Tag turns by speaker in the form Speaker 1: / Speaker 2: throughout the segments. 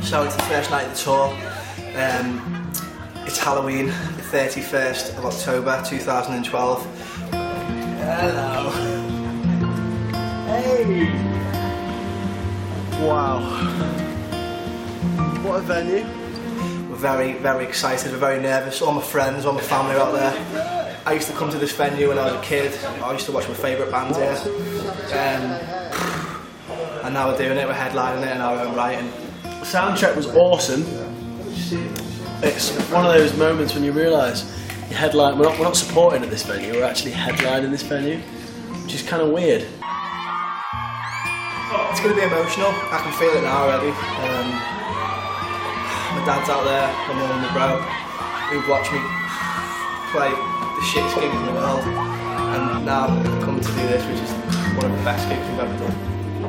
Speaker 1: So it's the first night of the tour. It's Halloween, the 31st of October 2012. Hello.
Speaker 2: Hey! Wow. What a venue.
Speaker 1: We're very, very excited, we're very nervous. All my friends, all my family are out there. I used to come to this venue when I was a kid. I used to watch my favourite bands here. And now we're doing it, we're headlining it in our own right. And
Speaker 2: The soundcheck was awesome. It's one of those moments when you realise you headline. We're not supporting at this venue. We're actually headlining this venue, which is kind of weird.
Speaker 1: It's going to be emotional. I can feel it now already. My dad's out there, my mum and my bro, who've watched me play the shittest gigs in the world, and now I've come to do this, which is one of the best gigs we've ever done.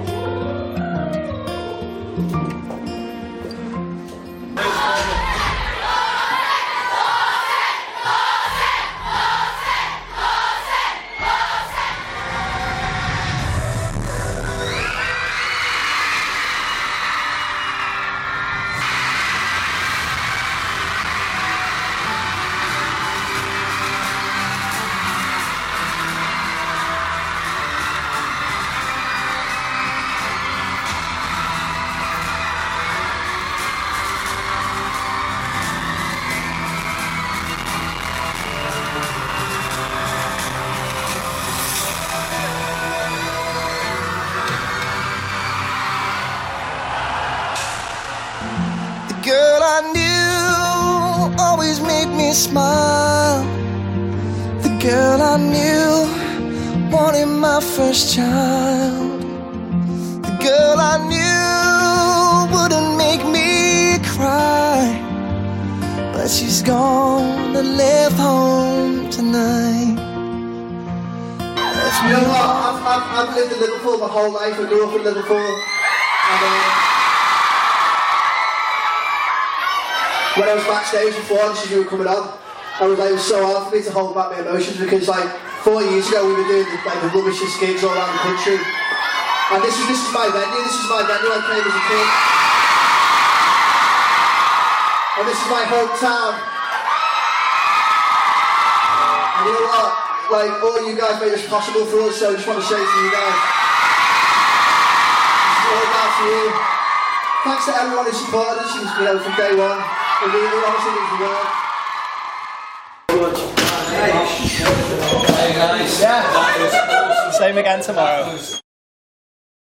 Speaker 3: Girl I knew always made me smile. The girl I knew wanted my first child. The girl I knew wouldn't make me cry, but she's gone and left home tonight.
Speaker 4: You know what? I've lived in Liverpool my whole life. I grew up in Liverpool. And, when I was backstage before this you were coming on, it was so hard for me to hold back my emotions because 4 years ago we were doing the rubbishest gigs all around the country. And this is my venue, I came as a kid. And this is my hometown. And you know what? All you guys made this possible for us, so I just want to say to you guys, this is all down to you. Thanks to everyone who supported us from day one. It really honestly means the world.
Speaker 1: Hey guys. Yeah. Same again tomorrow.